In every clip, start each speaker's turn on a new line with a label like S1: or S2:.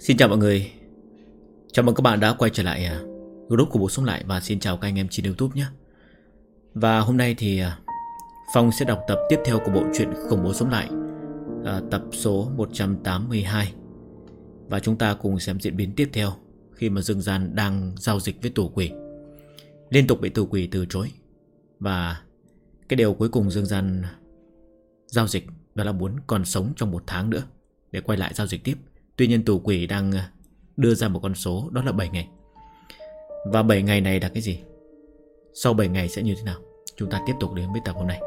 S1: Xin chào mọi người. Chào mừng các bạn đã quay trở lại group của Bố Sống Lại. Và xin chào các anh em trên YouTube nhé. Và hôm nay thì Phong sẽ đọc tập tiếp theo của bộ truyện Khủng Bố Sống Lại, tập số 182. Và chúng ta cùng xem diễn biến tiếp theo khi mà Dương Gian đang giao dịch với tù quỷ, liên tục bị tù quỷ từ chối. Và cái điều cuối cùng Dương Gian giao dịch đó là muốn còn sống trong 1 tháng nữa để quay lại giao dịch tiếp. Tuy nhiên tù quỷ đang đưa ra một con số, đó là 7 ngày. Và 7 ngày này là cái gì? Sau 7 ngày sẽ như thế nào? Chúng ta tiếp tục đến với tập hôm nay.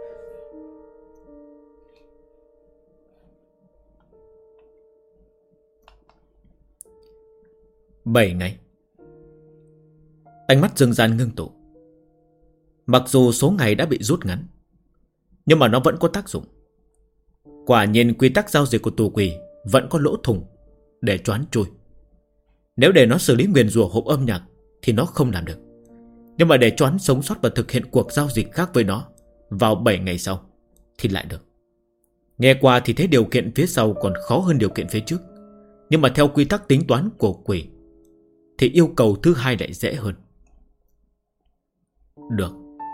S1: Bảy ngày. Ánh mắt Dương Gian ngưng tụ. Mặc dù số ngày đã bị rút ngắn, nhưng mà nó vẫn có tác dụng. Quả nhiên quy tắc giao dịch của tù quỷ vẫn có lỗ thủng để choán chui. Nếu để nó xử lý nguyền rủa hộp âm nhạc thì nó không làm được. Nhưng mà để choán sống sót và thực hiện cuộc giao dịch khác với nó vào 7 ngày sau thì lại được. Nghe qua thì thấy điều kiện phía sau còn khó hơn điều kiện phía trước. Nhưng mà theo quy tắc tính toán của quỷ thì yêu cầu thứ hai lại dễ hơn. Được.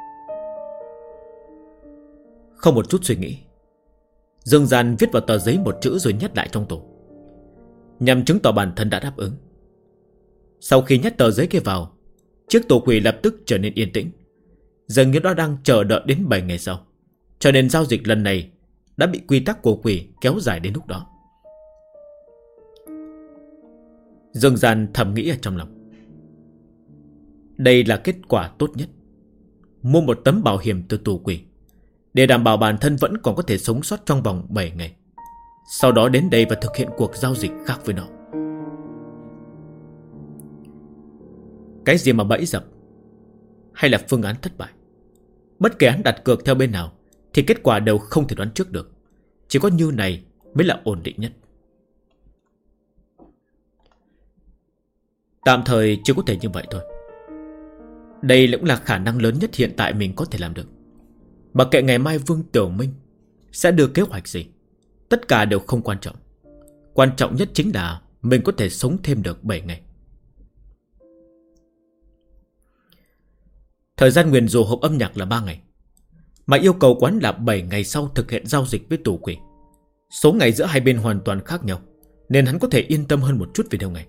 S1: Không một chút suy nghĩ, Dương Gian viết vào tờ giấy một chữ rồi nhét lại trong tủ, nhằm chứng tỏ bản thân đã đáp ứng. Sau khi nhét tờ giấy kia vào, chiếc tù quỷ lập tức trở nên yên tĩnh, dường như nó đang chờ đợi đến 7 ngày sau. Cho nên giao dịch lần này đã bị quy tắc của quỷ kéo dài đến lúc đó. Dương Gian thầm nghĩ ở trong lòng, đây là kết quả tốt nhất. Mua một tấm bảo hiểm từ tù quỷ để đảm bảo bản thân vẫn còn có thể sống sót trong vòng 7 ngày. Sau đó đến đây và thực hiện cuộc giao dịch khác với nó. Cái gì mà bẫy dập hay là phương án thất bại, bất kể hắn đặt cược theo bên nào thì kết quả đều không thể đoán trước được. Chỉ có như này mới là ổn định nhất. Tạm thời chỉ có thể như vậy thôi. Đây cũng là khả năng lớn nhất hiện tại mình có thể làm được. Mặc kệ ngày mai Vương Tiểu Minh sẽ đưa kế hoạch gì, tất cả đều không quan trọng. Quan trọng nhất chính là mình có thể sống thêm được 7 ngày. Thời gian nguyền rủa hộp âm nhạc là 3 ngày, mà yêu cầu quán là 7 ngày sau thực hiện giao dịch với tù quỷ. Số ngày giữa hai bên hoàn toàn khác nhau, nên hắn có thể yên tâm hơn một chút về điều này.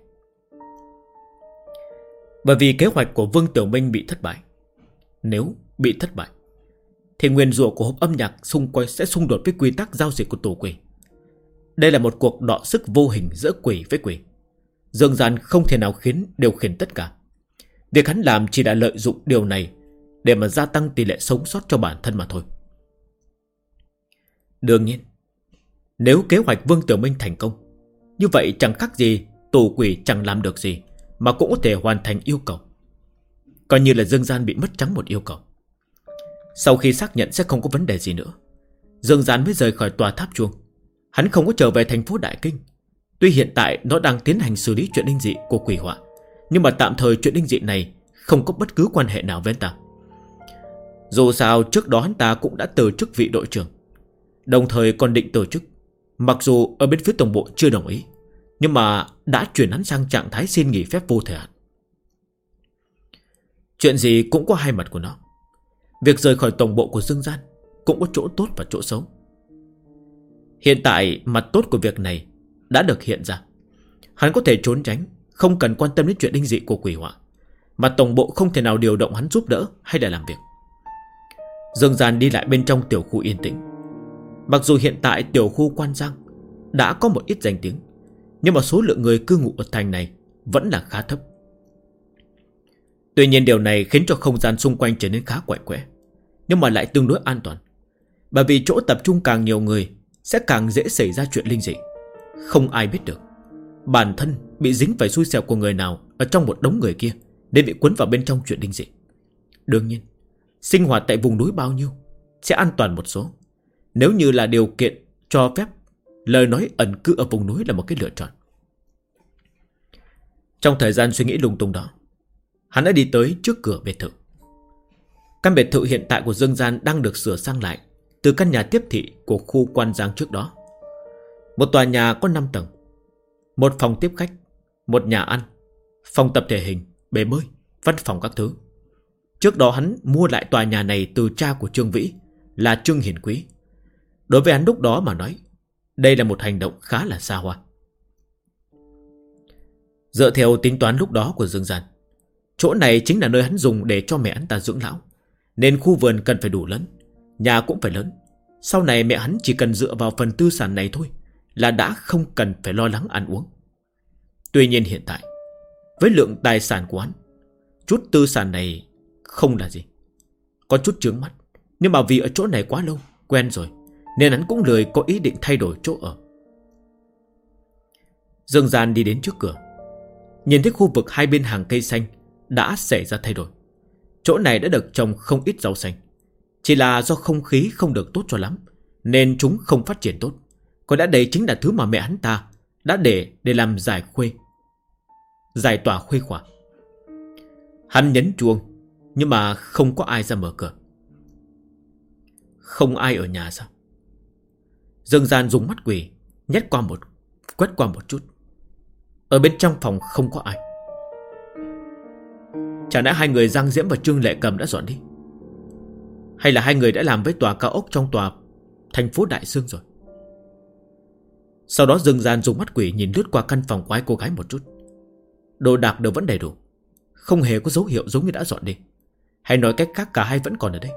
S1: Bởi vì kế hoạch của Vương Tiểu Minh bị thất bại. Nếu bị thất bại thì nguyền rủa của hộp âm nhạc xung quanh sẽ xung đột với quy tắc giao dịch của tù quỷ. Đây là một cuộc đọ sức vô hình giữa quỷ với quỷ. Dương Gian không thể nào điều khiển tất cả. Việc hắn làm chỉ là lợi dụng điều này để mà gia tăng tỷ lệ sống sót cho bản thân mà thôi. Đương nhiên, nếu kế hoạch Vương Tiểu Minh thành công, như vậy chẳng khác gì tù quỷ chẳng làm được gì mà cũng có thể hoàn thành yêu cầu. Coi như là Dương Gian bị mất trắng một yêu cầu. Sau khi xác nhận sẽ không có vấn đề gì nữa, Dương Gian mới rời khỏi tòa tháp chuông. Hắn không có trở về thành phố Đại Kinh. Tuy hiện tại nó đang tiến hành xử lý chuyện linh dị của quỷ họa, nhưng mà tạm thời chuyện linh dị này không có bất cứ quan hệ nào với anh ta. Dù sao trước đó hắn ta cũng đã từ chức vị đội trưởng, đồng thời còn định từ chức. Mặc dù ở bên phía tổng bộ chưa đồng ý, nhưng mà đã chuyển hắn sang trạng thái xin nghỉ phép vô thời hạn. Chuyện gì cũng có hai mặt của nó. Việc rời khỏi tổng bộ của Dương Gian cũng có chỗ tốt và chỗ xấu. Hiện tại mặt tốt của việc này đã được hiện ra. Hắn có thể trốn tránh, không cần quan tâm đến chuyện linh dị của quỷ họa, mà tổng bộ không thể nào điều động hắn giúp đỡ hay là làm việc. Dương Gian đi lại bên trong tiểu khu yên tĩnh. Mặc dù hiện tại tiểu khu Quan Giang đã có một ít danh tiếng, nhưng mà số lượng người cư ngụ ở thành này vẫn là khá thấp. Tuy nhiên điều này khiến cho không gian xung quanh trở nên khá quạnh quẽ, nhưng mà lại tương đối an toàn. Bởi vì chỗ tập trung càng nhiều người sẽ càng dễ xảy ra chuyện linh dị. Không ai biết được bản thân bị dính phải xui xẻo của người nào ở trong một đống người kia để bị cuốn vào bên trong chuyện linh dị. Đương nhiên, sinh hoạt tại vùng núi bao nhiêu sẽ an toàn một số. Nếu như là điều kiện cho phép, lời nói ẩn cư ở vùng núi là một cái lựa chọn. Trong thời gian suy nghĩ lung tung đó, hắn đã đi tới trước cửa biệt thự. Căn biệt thự hiện tại của Dương Gian đang được sửa sang lại từ căn nhà tiếp thị của khu Quan Giang trước đó. Một tòa nhà có 5 tầng. một phòng tiếp khách, một nhà ăn, phòng tập thể hình, bể bơi, văn phòng các thứ. Trước đó hắn mua lại tòa nhà này từ cha của Trương Vĩ, là Trương Hiền Quý. Đối với hắn lúc đó mà nói, đây là một hành động khá là xa hoa. Dựa theo tính toán lúc đó của Dương Gian, chỗ này chính là nơi hắn dùng để cho mẹ hắn ta dưỡng lão, nên khu vườn cần phải đủ lớn, nhà cũng phải lớn. Sau này mẹ hắn chỉ cần dựa vào phần tư sản này thôi là đã không cần phải lo lắng ăn uống. Tuy nhiên hiện tại, với lượng tài sản của hắn, chút tư sản này không là gì. Có chút chướng mắt, nhưng mà vì ở chỗ này quá lâu, quen rồi, nên hắn cũng lười có ý định thay đổi chỗ ở. Dương Gian đi đến trước cửa, nhìn thấy khu vực hai bên hàng cây xanh đã xảy ra thay đổi. Chỗ này đã được trồng không ít rau xanh, chỉ là do không khí không được tốt cho lắm, nên chúng không phát triển tốt. Có lẽ đây chính là thứ mà mẹ hắn ta đã để làm giải tỏa khuây khỏa. Hắn nhấn chuông, nhưng mà không có ai ra mở cửa. Không ai ở nhà sao? Dương Gian dùng mắt quỷ quét qua một chút. Ở bên trong phòng không có ai. Chả lẽ hai người Giang Diễm và Trương Lệ Cầm đã dọn đi? Hay là hai người đã làm với tòa cao ốc trong tòa thành phố Đại Dương rồi? Sau đó Dương Gian dùng mắt quỷ nhìn lướt qua căn phòng của hai cô gái một chút. Đồ đạc đều vẫn đầy đủ, không hề có dấu hiệu giống như đã dọn đi. Hay nói cách khác, cả hai vẫn còn ở đây.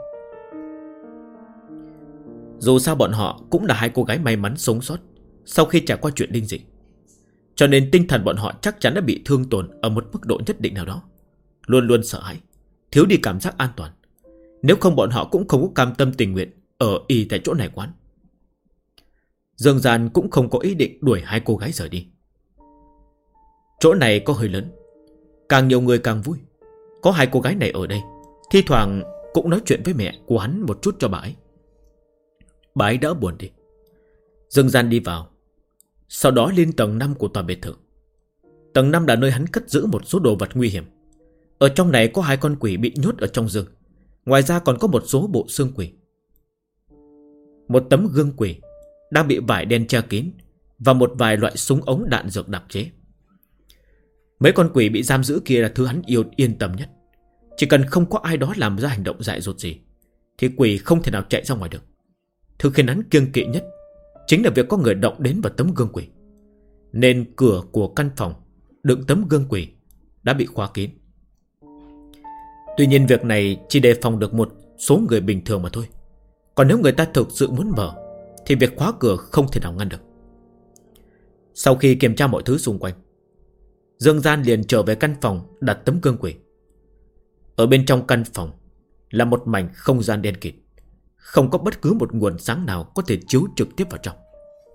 S1: Dù sao bọn họ cũng là hai cô gái may mắn sống sót sau khi trải qua chuyện linh dị, cho nên tinh thần bọn họ chắc chắn đã bị thương tổn ở một mức độ nhất định nào đó. Luôn luôn sợ hãi, thiếu đi cảm giác an toàn. Nếu không bọn họ cũng không có cam tâm tình nguyện ở y tại chỗ này quán. Dương Gian cũng không có ý định đuổi hai cô gái rời đi. Chỗ này có hơi lớn, càng nhiều người càng vui. Có hai cô gái này ở đây, thi thoảng cũng nói chuyện với mẹ của hắn một chút cho bà ấy. Bà ấy đỡ buồn đi. Dương Gian đi vào, sau đó lên tầng 5 của tòa biệt thự. Tầng 5 là nơi hắn cất giữ một số đồ vật nguy hiểm. Ở trong này có hai con quỷ bị nhốt ở trong giường. Ngoài ra còn có một số bộ xương quỷ, một tấm gương quỷ đang bị vải đen che kín, và một vài loại súng ống đạn dược đặc chế. Mấy con quỷ bị giam giữ kia là thứ hắn yên tâm nhất. Chỉ cần không có ai đó làm ra hành động dại dột gì thì quỷ không thể nào chạy ra ngoài được. Thứ khiến hắn kiêng kỵ nhất chính là việc có người động đến vào tấm gương quỷ, nên cửa của căn phòng đựng tấm gương quỷ đã bị khóa kín. Tuy nhiên việc này chỉ đề phòng được một số người bình thường mà thôi. Còn nếu người ta thực sự muốn mở thì việc khóa cửa không thể nào ngăn được. Sau khi kiểm tra mọi thứ xung quanh, Dương Gian liền trở về căn phòng đặt tấm gương quỷ. Ở bên trong căn phòng là một mảnh không gian đen kịt, không có bất cứ một nguồn sáng nào có thể chiếu trực tiếp vào trong.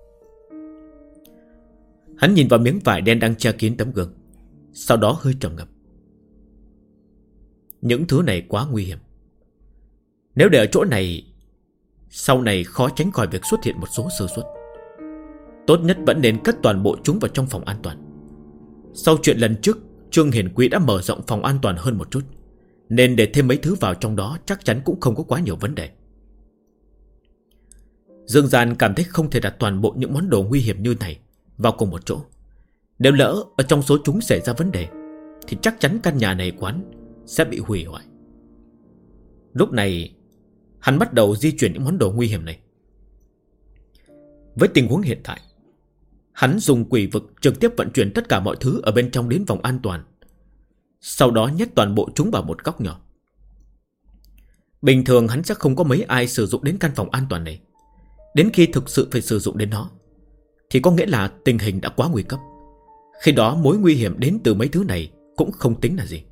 S1: Hắn nhìn vào miếng vải đen đang che kín tấm gương, sau đó hơi trầm ngâm. Những thứ này quá nguy hiểm. Nếu để ở chỗ này, sau này khó tránh khỏi việc xuất hiện một số sơ suất. Tốt nhất vẫn nên cất toàn bộ chúng vào trong phòng an toàn. Sau chuyện lần trước, Trương Hiền Quý đã mở rộng phòng an toàn hơn một chút, nên để thêm mấy thứ vào trong đó chắc chắn cũng không có quá nhiều vấn đề. Dương Gian cảm thấy không thể đặt toàn bộ những món đồ nguy hiểm như này vào cùng một chỗ. Nếu lỡ ở trong số chúng xảy ra vấn đề thì chắc chắn căn nhà này quán sẽ bị hủy hoại. Lúc này hắn bắt đầu di chuyển những món đồ nguy hiểm này. Với tình huống hiện tại, hắn dùng quỷ vực trực tiếp vận chuyển tất cả mọi thứ ở bên trong đến vòng an toàn, sau đó nhét toàn bộ chúng vào một góc nhỏ. Bình thường hắn sẽ không có mấy ai sử dụng đến căn phòng an toàn này. Đến khi thực sự phải sử dụng đến nó thì có nghĩa là tình hình đã quá nguy cấp. Khi đó mối nguy hiểm đến từ mấy thứ này cũng không tính là gì.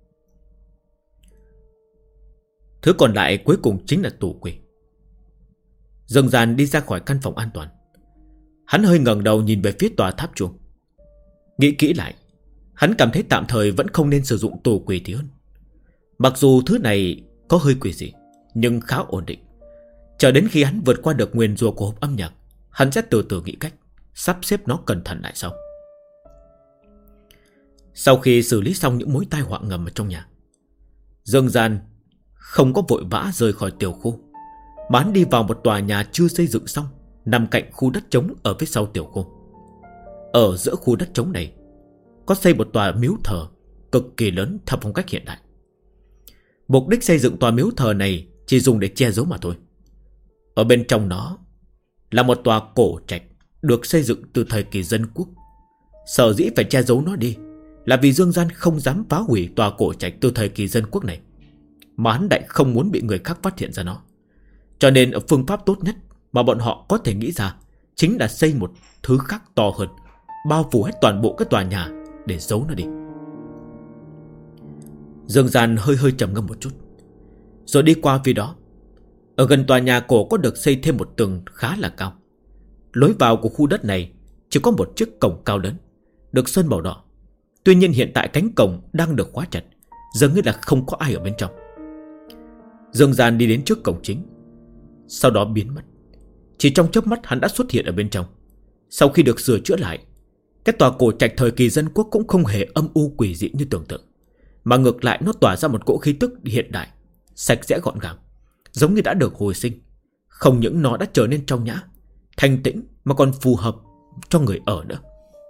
S1: Thứ còn lại cuối cùng chính là tủ quỷ. Dương Gian đi ra khỏi căn phòng an toàn. Hắn hơi ngẩng đầu nhìn về phía tòa tháp chuông. Nghĩ kỹ lại, hắn cảm thấy tạm thời vẫn không nên sử dụng tủ quỷ thì hơn. Mặc dù thứ này có hơi quỷ dị, nhưng khá ổn định. Chờ đến khi hắn vượt qua được nguyền rủa của hộp âm nhạc, hắn sẽ từ từ nghĩ cách sắp xếp nó cẩn thận lại sau. Sau khi xử lý xong những mối tai họa ngầm ở trong nhà, Dương Gian không có vội vã rời khỏi tiểu khu, mà hắn đi vào một tòa nhà chưa xây dựng xong, nằm cạnh khu đất trống ở phía sau tiểu khu. Ở giữa khu đất trống này có xây một tòa miếu thờ cực kỳ lớn theo phong cách hiện đại. Mục đích xây dựng tòa miếu thờ này chỉ dùng để che giấu mà thôi. Ở bên trong nó là một tòa cổ trạch được xây dựng từ thời kỳ dân quốc. Sở dĩ phải che giấu nó đi là vì Dương Gian không dám phá hủy tòa cổ trạch từ thời kỳ dân quốc này, mà hắn lại không muốn bị người khác phát hiện ra nó. Cho nên phương pháp tốt nhất mà bọn họ có thể nghĩ ra chính là xây một thứ khác to hơn, bao phủ hết toàn bộ cái tòa nhà để giấu nó đi. Dương Gian hơi trầm ngâm một chút, rồi đi qua phía đó. Ở gần tòa nhà cổ có được xây thêm một tường khá là cao. Lối vào của khu đất này chỉ có một chiếc cổng cao lớn, được sơn màu đỏ. Tuy nhiên hiện tại cánh cổng đang được khóa chặt, dường như là không có ai ở bên trong. Dương Gian đi đến trước cổng chính, sau đó biến mất. Chỉ trong chớp mắt hắn đã xuất hiện ở bên trong. Sau khi được sửa chữa lại, cái tòa cổ trạch thời kỳ dân quốc cũng không hề âm u quỷ dị như tưởng tượng, mà ngược lại nó tỏa ra một cỗ khí tức hiện đại, sạch sẽ gọn gàng, giống như đã được hồi sinh. Không những nó đã trở nên trong nhã, thanh tĩnh, mà còn phù hợp cho người ở nữa.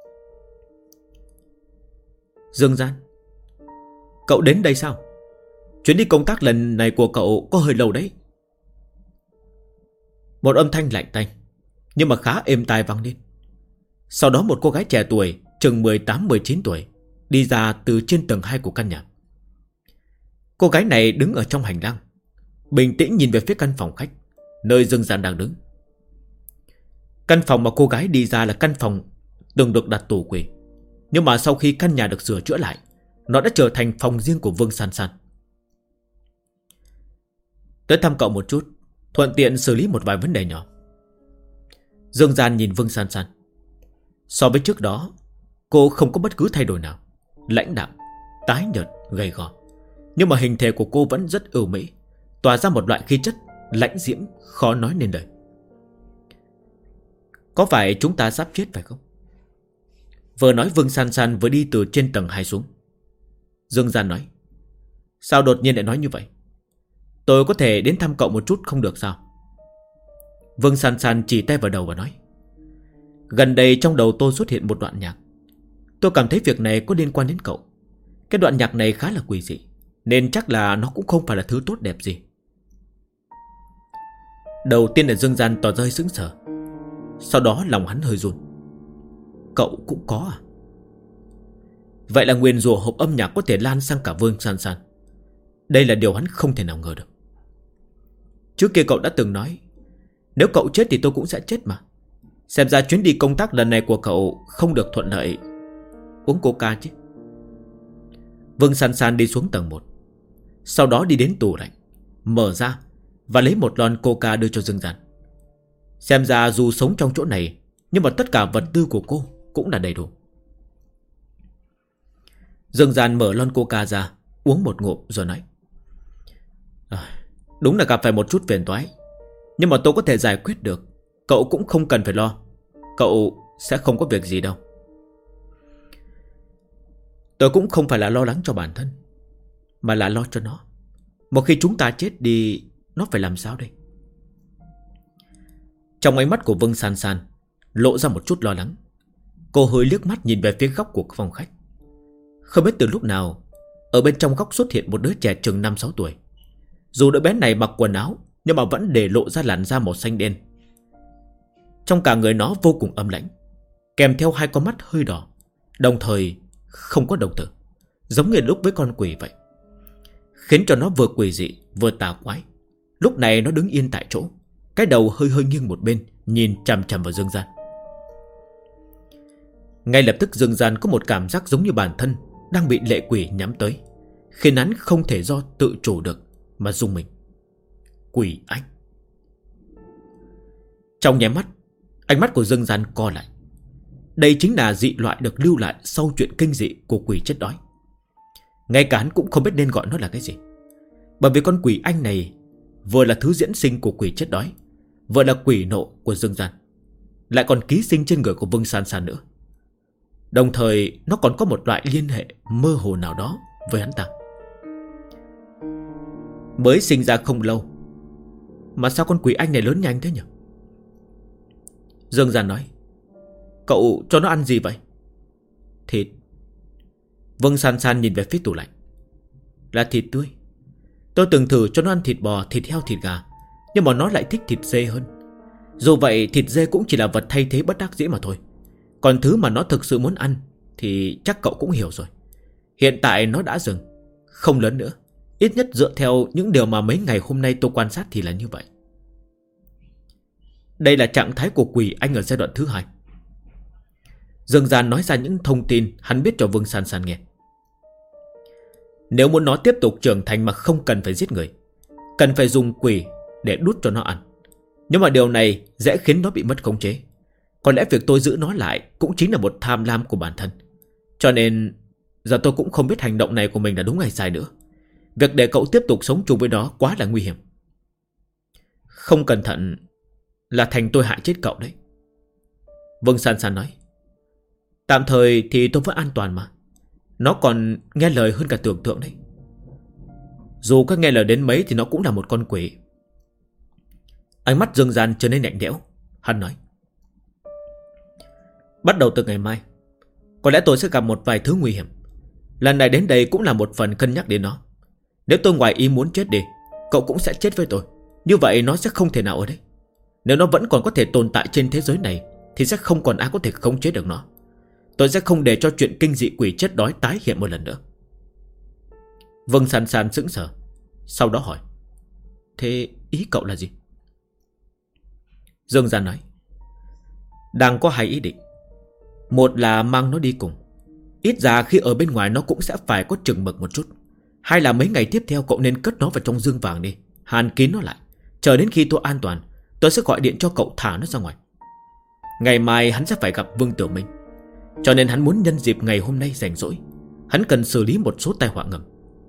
S1: Dương Gian, cậu đến đây sao? Chuyến đi công tác lần này của cậu có hơi lâu đấy. Một âm thanh lạnh tanh nhưng mà khá êm tai vang lên. Sau đó một cô gái trẻ tuổi, chừng 18-19 tuổi, đi ra từ trên tầng 2 của căn nhà. Cô gái này đứng ở trong hành lang, bình tĩnh nhìn về phía căn phòng khách, nơi Dương Gian đang đứng. Căn phòng mà cô gái đi ra là căn phòng từng được đặt tủ quỷ, nhưng mà sau khi căn nhà được sửa chữa lại, nó đã trở thành phòng riêng của Vương San San. Tới thăm cậu một chút, thuận tiện xử lý một vài vấn đề nhỏ. Dương Gian nhìn Vương San San. So với trước đó, cô không có bất cứ thay đổi nào. Lãnh đạm, tái nhợt, gầy gò, nhưng mà hình thể của cô vẫn rất ưu mỹ, tỏa ra một loại khí chất lãnh diễm khó nói nên lời. Có phải chúng ta sắp chết phải không? Vừa nói Vương San San vừa đi từ trên tầng 2 xuống. Dương Gian nói, sao đột nhiên lại nói như vậy? Tôi có thể đến thăm cậu một chút không được sao? Vương San San chỉ tay vào đầu và nói, gần đây trong đầu tôi xuất hiện một đoạn nhạc. Tôi cảm thấy việc này có liên quan đến cậu. Cái đoạn nhạc này khá là quỷ dị, nên chắc là nó cũng không phải là thứ tốt đẹp gì. Đầu tiên là Dương Gian tỏ ra hơi sững sờ, sau đó lòng hắn hơi run. Cậu cũng có à? Vậy là nguyền rủa hộp âm nhạc có thể lan sang cả Vương San San. Đây là điều hắn không thể nào ngờ được. Trước kia cậu đã từng nói, nếu cậu chết thì tôi cũng sẽ chết mà. Xem ra chuyến đi công tác lần này của cậu không được thuận lợi. Uống coca chứ. Vương San San đi xuống tầng 1, sau đó đi đến tủ lạnh, mở ra và lấy một lon coca đưa cho Dương Gian. Xem ra dù sống trong chỗ này, nhưng mà tất cả vật tư của cô cũng là đầy đủ. Dương Gian mở lon coca ra, uống một ngụm rồi nói, đúng là gặp phải một chút phiền toái, nhưng mà tôi có thể giải quyết được. Cậu cũng không cần phải lo. Cậu sẽ không có việc gì đâu. Tôi cũng không phải là lo lắng cho bản thân, mà là lo cho nó. Một khi chúng ta chết đi, nó phải làm sao đây? Trong ánh mắt của Vương San San lộ ra một chút lo lắng. Cô hơi liếc mắt nhìn về phía góc của phòng khách. Không biết từ lúc nào, ở bên trong góc xuất hiện một đứa trẻ chừng 5-6 tuổi. Dù đứa bé này mặc quần áo, nhưng mà vẫn để lộ ra làn da màu xanh đen. Trong cả người nó vô cùng âm lãnh, kèm theo hai con mắt hơi đỏ, đồng thời không có đồng tử, giống như lúc với con quỷ vậy, khiến cho nó vừa quỷ dị vừa tà quái. Lúc này nó đứng yên tại chỗ, cái đầu hơi nghiêng một bên, nhìn chằm chằm vào Dương Gian. Ngay lập tức Dương Gian có một cảm giác giống như bản thân đang bị lệ quỷ nhắm tới, khiến hắn không thể do tự chủ được mà rung mình. Quỷ anh. Trong nháy mắt, ánh mắt của Dương Gian co lại. Đây chính là dị loại được lưu lại sau chuyện kinh dị của quỷ chết đói. Ngay cả hắn cũng không biết nên gọi nó là cái gì, bởi vì con quỷ anh này vừa là thứ diễn sinh của quỷ chết đói, vừa là quỷ nộ của Dương Gian, lại còn ký sinh trên người của Vương San San nữa. Đồng thời nó còn có một loại liên hệ mơ hồ nào đó với hắn ta. Mới sinh ra không lâu mà sao con quỷ anh này lớn nhanh thế nhỉ? Dương Gian nói, Cậu cho nó ăn gì vậy? Thịt. Vương San San nhìn về phía tủ lạnh. Là thịt tươi. Tôi từng thử cho nó ăn thịt bò, thịt heo, thịt gà, nhưng mà nó lại thích thịt dê hơn. Dù vậy thịt dê cũng chỉ là vật thay thế bất đắc dĩ mà thôi. Còn thứ mà nó thực sự muốn ăn thì chắc cậu cũng hiểu rồi. Hiện tại nó đã dừng, không lớn nữa. Ít nhất dựa theo những điều mà mấy ngày hôm nay tôi quan sát thì là như vậy. Đây là trạng thái của quỷ anh ở giai đoạn thứ 2. Dương Gian nói ra những thông tin hắn biết cho Vương San San nghe. Nếu muốn nó tiếp tục trưởng thành mà không cần phải giết người, cần phải dùng quỷ để đút cho nó ăn. Nhưng mà điều này dễ khiến nó bị mất khống chế. Có lẽ việc tôi giữ nó lại cũng chính là một tham lam của bản thân. Cho nên giờ tôi cũng không biết hành động này của mình là đúng hay sai nữa. Việc để cậu tiếp tục sống chung với nó quá là nguy hiểm. Không cẩn thận là thành tôi hại chết cậu đấy. Vương San San nói. Tạm thời thì tôi vẫn an toàn mà. Nó còn nghe lời hơn cả tưởng tượng đấy. Dù có nghe lời đến mấy thì nó cũng là một con quỷ. Ánh mắt Dương Gian trở nên lạnh lẽo. Hắn nói. Bắt đầu từ ngày mai, có lẽ tôi sẽ gặp một vài thứ nguy hiểm. Lần này đến đây cũng là một phần cân nhắc đến nó. Nếu tôi ngoài ý muốn chết đi, cậu cũng sẽ chết với tôi. Như vậy nó sẽ không thể nào ở đây. Nếu nó vẫn còn có thể tồn tại trên thế giới này thì sẽ không còn ai có thể khống chế được nó. Tôi sẽ không để cho chuyện kinh dị quỷ chết đói tái hiện một lần nữa. Vương San San sững sờ, sau đó hỏi. Thế ý cậu là gì? Dương Gian nói. Đang có hai ý định. Một là mang nó đi cùng. Ít ra khi ở bên ngoài nó cũng sẽ phải có chừng mực một chút. Hai là mấy ngày tiếp theo cậu nên cất nó vào trong dương vàng đi, hàn kín nó lại. Chờ đến khi tôi an toàn, tôi sẽ gọi điện cho cậu thả nó ra ngoài. Ngày mai hắn sẽ phải gặp Vương Tiểu Minh, cho nên hắn muốn nhân dịp ngày hôm nay rảnh rỗi, hắn cần xử lý một số tai họa ngầm.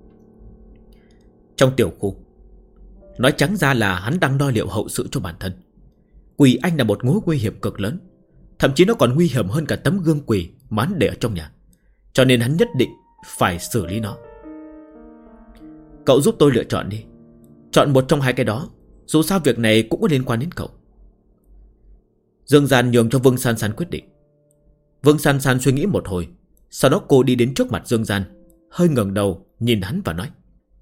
S1: Trong tiểu khu, nói trắng ra là hắn đang đo liệu hậu sự cho bản thân. Quỷ anh là một mối nguy hiểm cực lớn, thậm chí nó còn nguy hiểm hơn cả tấm gương quỷ mà hắn để ở trong nhà. Cho nên hắn nhất định phải xử lý nó. Cậu giúp tôi lựa chọn đi. Chọn một trong hai cái đó. Dù sao việc này cũng có liên quan đến cậu. Dương Gian nhường cho Vương San San quyết định. Vương San San suy nghĩ một hồi, sau đó cô đi đến trước mặt Dương Gian, hơi ngẩng đầu nhìn hắn và nói.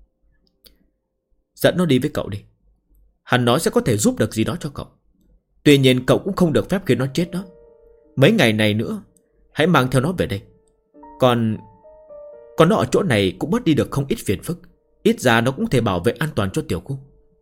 S1: Dẫn nó đi với cậu đi. Hắn nói sẽ có thể giúp được gì đó cho cậu. Tuy nhiên cậu cũng không được phép khiến nó chết đó. Mấy ngày này nữa hãy mang theo nó về đây. Còn nó ở chỗ này cũng bớt đi được không ít phiền phức. Ít ra nó cũng thể bảo vệ an toàn cho tiểu khu.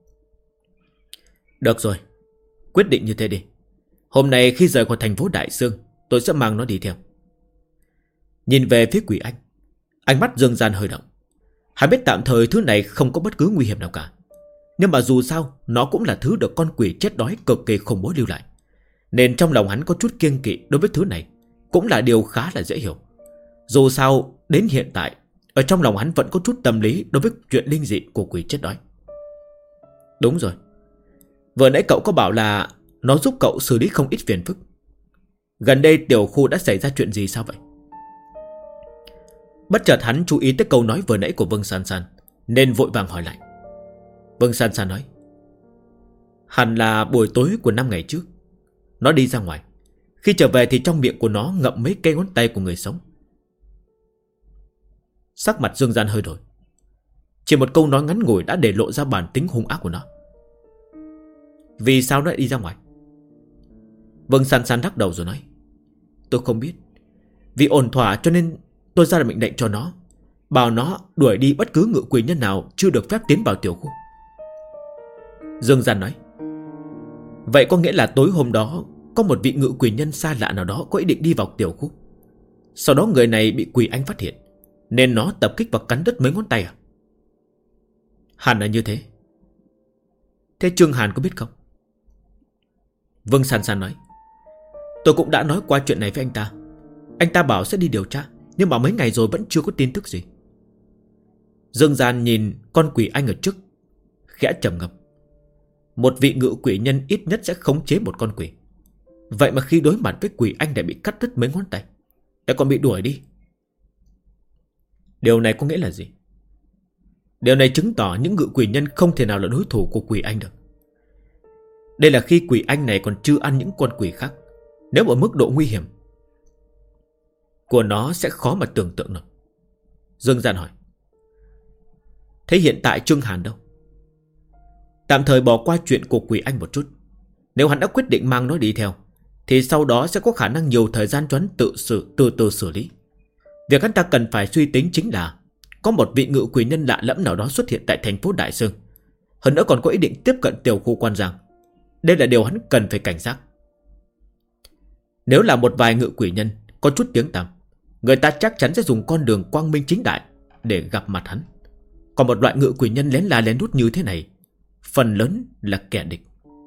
S1: Được rồi, quyết định như thế đi. Hôm nay khi rời khỏi thành phố Đại Sương, tôi sẽ mang nó đi theo. Nhìn về phía quỷ anh, ánh mắt Dương Gian hơi động. Hắn biết tạm thời thứ này không có bất cứ nguy hiểm nào cả. Nhưng mà dù sao nó cũng là thứ được con quỷ chết đói cực kỳ khủng bố lưu lại. Nên trong lòng hắn có chút kiêng kỵ đối với thứ này, cũng là điều khá là dễ hiểu. Dù sao đến hiện tại, ở trong lòng hắn vẫn có chút tâm lý đối với chuyện linh dị của quỷ chết đói. Đúng rồi, vừa nãy cậu có bảo là nó giúp cậu xử lý không ít phiền phức. Gần đây tiểu khu đã xảy ra chuyện gì sao vậy? Bất chợt hắn chú ý tới câu nói vừa nãy của Vương San San, nên vội vàng hỏi lại. Vương San San nói. Hẳn là buổi tối của 5 ngày trước, nó đi ra ngoài. Khi trở về thì trong miệng của nó ngậm mấy cây ngón tay của người sống. Sắc mặt Dương Gian hơi đổi. Chỉ một câu nói ngắn ngủi đã để lộ ra bản tính hung ác của nó. Vì sao nó lại đi ra ngoài? Vương San San lắc đầu rồi nói. Tôi không biết. Vì ổn thỏa cho nên tôi ra mệnh lệnh cho nó, bảo nó đuổi đi bất cứ ngự quỷ nhân nào chưa được phép tiến vào tiểu khu. Dương Gian nói. Vậy có nghĩa là tối hôm đó có một vị ngự quỷ nhân xa lạ nào đó có ý định đi vào tiểu khu. Sau đó người này bị quỷ anh phát hiện, nên nó tập kích và cắn đứt mấy ngón tay à? Hẳn là như thế. Thế Trương Hàn có biết không? Vương San San nói. Tôi cũng đã nói qua chuyện này với anh ta. Anh ta bảo sẽ đi điều tra, nhưng mà mấy ngày rồi vẫn chưa có tin tức gì. Dương Gian nhìn con quỷ anh ở trước, khẽ trầm ngâm. Một vị ngự quỷ nhân ít nhất sẽ khống chế một con quỷ. Vậy mà khi đối mặt với quỷ anh lại bị cắt đứt mấy ngón tay, lại còn bị đuổi đi. Điều này có nghĩa là gì? Điều này chứng tỏ những ngự quỷ nhân không thể nào là đối thủ của quỷ anh được. Đây là khi quỷ anh này còn chưa ăn những con quỷ khác. Nếu ở mức độ nguy hiểm của nó sẽ khó mà tưởng tượng được. Dương Gian hỏi: Thế hiện tại Trương Hàn đâu? Tạm thời bỏ qua chuyện của Quỷ Anh một chút. Nếu hắn đã quyết định mang nó đi theo, thì sau đó sẽ có khả năng nhiều thời gian cho hắn từ từ xử lý. Việc hắn ta cần phải suy tính chính là có một vị ngự quỷ nhân lạ lẫm nào đó xuất hiện tại thành phố Đại Sương. Hơn nữa còn có ý định tiếp cận tiểu khu Quan Giang. Đây là điều hắn cần phải cảnh giác. Nếu là một vài ngự quỷ nhân có chút tiếng tăm, người ta chắc chắn sẽ dùng con đường quang minh chính đại để gặp mặt hắn. Còn một loại ngự quỷ nhân lén la lén lút như thế này, phần lớn là kẻ địch.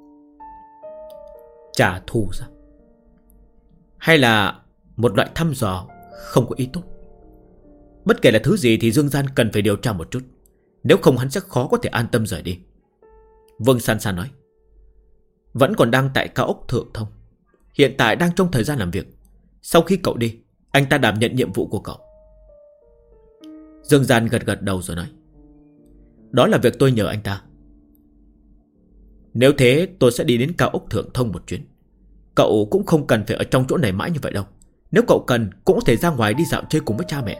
S1: Trả thù ra, hay là một loại thăm dò không có ý tốt. Bất kể là thứ gì thì Dương Gian cần phải điều tra một chút, nếu không hắn sẽ khó có thể an tâm rời đi. Vương San San nói: Vẫn còn đang tại cao ốc Thượng Thông, hiện tại đang trong thời gian làm việc. Sau khi cậu đi, anh ta đảm nhận nhiệm vụ của cậu. Dương Gian gật đầu rồi nói: Đó là việc tôi nhờ anh ta. Nếu thế tôi sẽ đi đến cao ốc Thượng Thông một chuyến. Cậu cũng không cần phải ở trong chỗ này mãi như vậy đâu. Nếu cậu cần cũng có thể ra ngoài đi dạo chơi cùng với cha mẹ.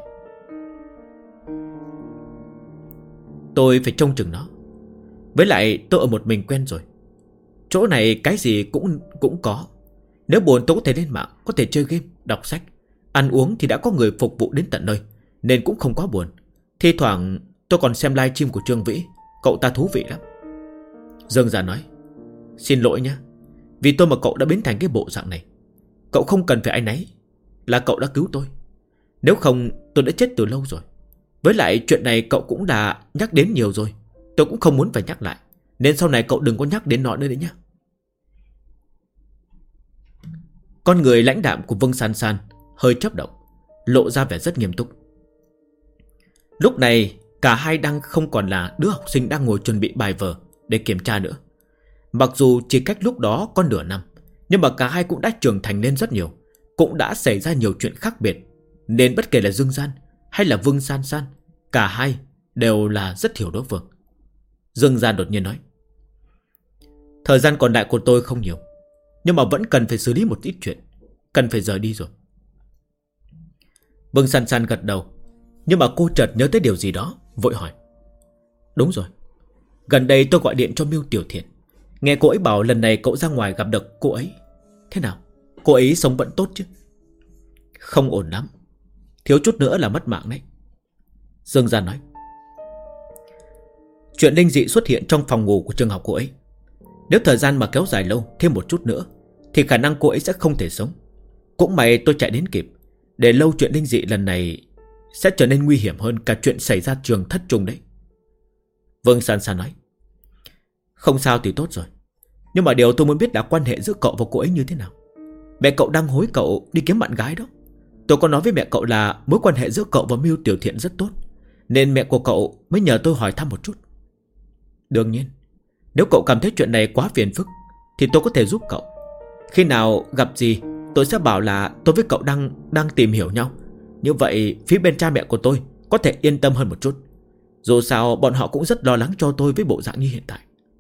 S1: Tôi phải trông chừng nó. Với lại tôi ở một mình quen rồi. Chỗ này cái gì cũng có. Nếu buồn tôi có thể lên mạng, có thể chơi game, đọc sách. Ăn uống thì đã có người phục vụ đến tận nơi, nên cũng không quá buồn. Thi thoảng tôi còn xem livestream của Trương Vĩ, cậu ta thú vị lắm. Dương Gia nói: Xin lỗi nhé, vì tôi mà cậu đã biến thành cái bộ dạng này. Cậu không cần phải áy náy, là cậu đã cứu tôi. Nếu không tôi đã chết từ lâu rồi. Với lại chuyện này cậu cũng đã nhắc đến nhiều rồi, tôi cũng không muốn phải nhắc lại. Nên sau này cậu đừng có nhắc đến nó nữa đấy nhé. Con người lãnh đạm của Vương San San hơi chớp động, lộ ra vẻ rất nghiêm túc. Lúc này cả hai đang không còn là đứa học sinh đang ngồi chuẩn bị bài vở để kiểm tra nữa. Mặc dù chỉ cách lúc đó có nửa năm, nhưng mà cả hai cũng đã trưởng thành lên rất nhiều, cũng đã xảy ra nhiều chuyện khác biệt. Nên bất kể là Dương Gian hay là Vương San San, cả hai đều là rất hiểu đối phương. Dương Gian đột nhiên nói: Thời gian còn lại của tôi không nhiều, nhưng mà vẫn cần phải xử lý một ít chuyện, cần phải rời đi rồi. Vương San San gật đầu, nhưng mà cô chợt nhớ tới điều gì đó, vội hỏi: Đúng rồi, gần đây tôi gọi điện cho Miêu Tiểu Thiện, nghe cô ấy bảo lần này cậu ra ngoài gặp được cô ấy. Thế nào, cô ấy sống vẫn tốt chứ? Không ổn lắm, thiếu chút nữa là mất mạng đấy. Dương Gian nói: Chuyện linh dị xuất hiện trong phòng ngủ của trường học cô ấy. Nếu thời gian mà kéo dài lâu thêm một chút nữa thì khả năng cô ấy sẽ không thể sống. Cũng may tôi chạy đến kịp, để lâu chuyện linh dị lần này sẽ trở nên nguy hiểm hơn cả chuyện xảy ra trường thất trung đấy. Vương San San nói: Không sao thì tốt rồi, nhưng mà điều tôi muốn biết là quan hệ giữa cậu và cô ấy như thế nào. Mẹ cậu đang hối cậu đi kiếm bạn gái đó. Tôi có nói với mẹ cậu là mối quan hệ giữa cậu và Miêu Tiểu Thiện rất tốt, nên mẹ của cậu mới nhờ tôi hỏi thăm một chút. Đương nhiên, nếu cậu cảm thấy chuyện này quá phiền phức thì tôi có thể giúp cậu. Khi nào gặp gì tôi sẽ bảo là tôi với cậu đang tìm hiểu nhau. Như vậy phía bên cha mẹ của tôi có thể yên tâm hơn một chút. Dù sao bọn họ cũng rất lo lắng cho tôi với bộ dạng như hiện tại.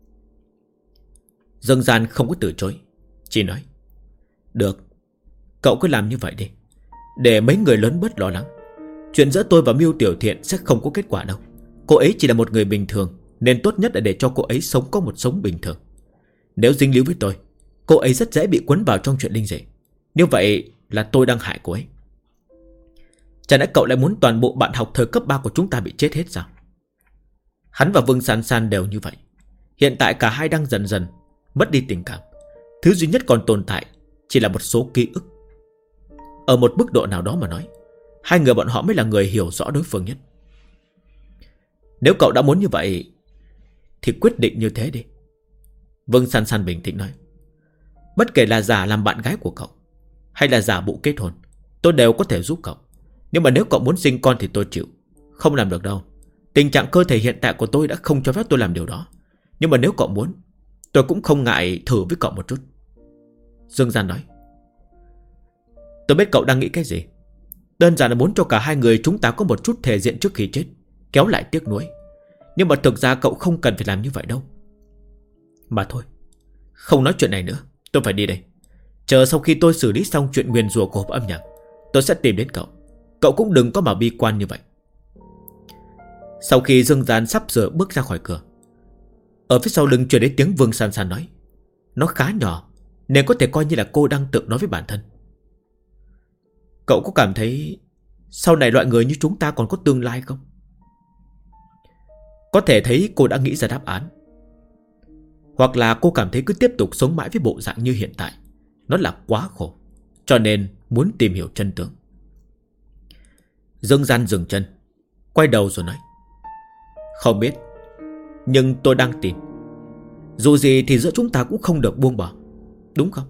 S1: Dương Gian không có từ chối, chỉ nói: Được, cậu cứ làm như vậy đi, để mấy người lớn bớt lo lắng. Chuyện giữa tôi và Miêu Tiểu Thiện sẽ không có kết quả đâu. Cô ấy chỉ là một người bình thường, nên tốt nhất là để cho cô ấy sống có một sống bình thường. Nếu dính líu với tôi, cô ấy rất dễ bị cuốn vào trong chuyện linh dị. Như vậy là tôi đang hại cô ấy. Chẳng lẽ cậu lại muốn toàn bộ bạn học thời cấp 3 của chúng ta bị chết hết sao? Hắn và Vương San San đều như vậy. Hiện tại cả hai đang dần dần mất đi tình cảm. Thứ duy nhất còn tồn tại chỉ là một số ký ức. Ở một mức độ nào đó mà nói, hai người bọn họ mới là người hiểu rõ đối phương nhất. Nếu cậu đã muốn như vậy thì quyết định như thế đi. Vương San San bình tĩnh nói: Bất kể là giả làm bạn gái của cậu hay là giả bộ kết hôn, tôi đều có thể giúp cậu. Nhưng mà nếu cậu muốn sinh con thì tôi chịu. Không làm được đâu. Tình trạng cơ thể hiện tại của tôi đã không cho phép tôi làm điều đó. Nhưng mà nếu cậu muốn, tôi cũng không ngại thử với cậu một chút. Dương Gian nói: Tôi biết cậu đang nghĩ cái gì. Đơn giản là muốn cho cả hai người chúng ta có một chút thể diện trước khi chết, kéo lại tiếc nuối. Nhưng mà thực ra cậu không cần phải làm như vậy đâu. Mà thôi, không nói chuyện này nữa, tôi phải đi đây. Chờ sau khi tôi xử lý xong chuyện nguyền rủa của hộp âm nhạc, tôi sẽ tìm đến cậu. Cậu cũng đừng có mà bi quan như vậy. Sau khi Dương Gian sắp sửa bước ra khỏi cửa, ở phía sau lưng truyền đến tiếng Vương San San nói. Nó khá nhỏ nên có thể coi như là cô đang tự nói với bản thân. Cậu có cảm thấy sau này loại người như chúng ta còn có tương lai không? Có thể thấy cô đã nghĩ ra đáp án. Hoặc là cô cảm thấy cứ tiếp tục sống mãi với bộ dạng như hiện tại nó là quá khổ, cho nên muốn tìm hiểu chân tướng. Dương Gian dừng chân, quay đầu rồi nói. Không biết, nhưng tôi đang tìm. Dù gì thì giữa chúng ta cũng không được buông bỏ, đúng không?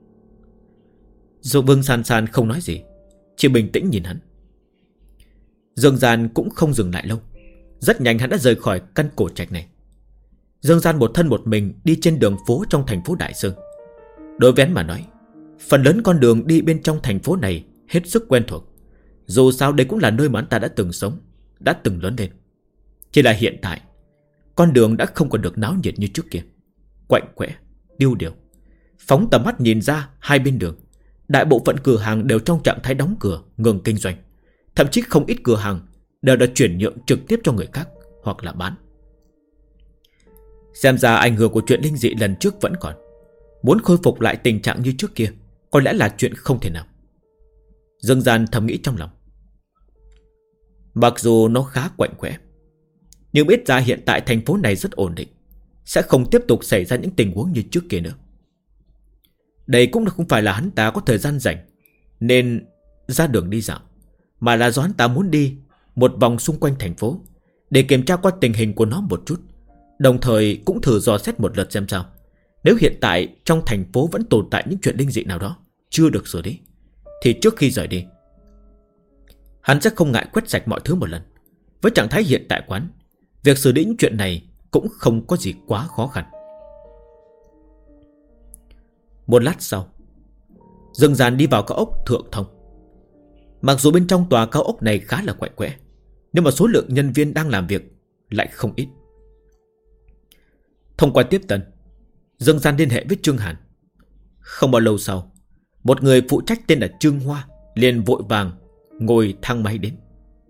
S1: Dù Vương San San không nói gì, chỉ bình tĩnh nhìn hắn. Dương Gian cũng không dừng lại lâu. Rất nhanh hắn đã rời khỏi căn cổ trạch này. Dương Gian một thân một mình đi trên đường phố trong thành phố Đại Sương. Đối với hắn mà nói, phần lớn con đường đi bên trong thành phố này hết sức quen thuộc. Dù sao đây cũng là nơi mà hắn ta đã từng sống, đã từng lớn lên. Chỉ là hiện tại con đường đã không còn được náo nhiệt như trước kia. Quạnh quẽ, điêu điều. Phóng tầm mắt nhìn ra hai bên đường, đại bộ phận cửa hàng đều trong trạng thái đóng cửa, ngừng kinh doanh. Thậm chí không ít cửa hàng đều đã chuyển nhượng trực tiếp cho người khác hoặc là bán. Xem ra ảnh hưởng của chuyện linh dị lần trước vẫn còn. Muốn khôi phục lại tình trạng như trước kia có lẽ là chuyện không thể nào. Dương Gian thầm nghĩ trong lòng. Mặc dù nó khá quạnh quẽ, nhưng biết ra hiện tại thành phố này rất ổn định, sẽ không tiếp tục xảy ra những tình huống như trước kia nữa. Đây cũng không phải là hắn ta có thời gian rảnh nên ra đường đi dạo, mà là do hắn ta muốn đi một vòng xung quanh thành phố để kiểm tra qua tình hình của nó một chút, đồng thời cũng thử dò xét một lượt xem sao. Nếu hiện tại trong thành phố vẫn tồn tại những chuyện linh dị nào đó chưa được xử lý, thì trước khi rời đi, hắn sẽ không ngại quét sạch mọi thứ một lần. Với trạng thái hiện tại quán, việc xử lý những chuyện này cũng không có gì quá khó khăn. Một lát sau, Dương Gian đi vào cao ốc Thượng Thông. Mặc dù bên trong tòa cao ốc này khá là quạnh quẽ, nhưng mà số lượng nhân viên đang làm việc lại không ít. Thông qua tiếp tân, Dương Gian liên hệ với Trương Hàn. Không bao lâu sau, một người phụ trách tên là Trương Hoa liền vội vàng ngồi thang máy đến.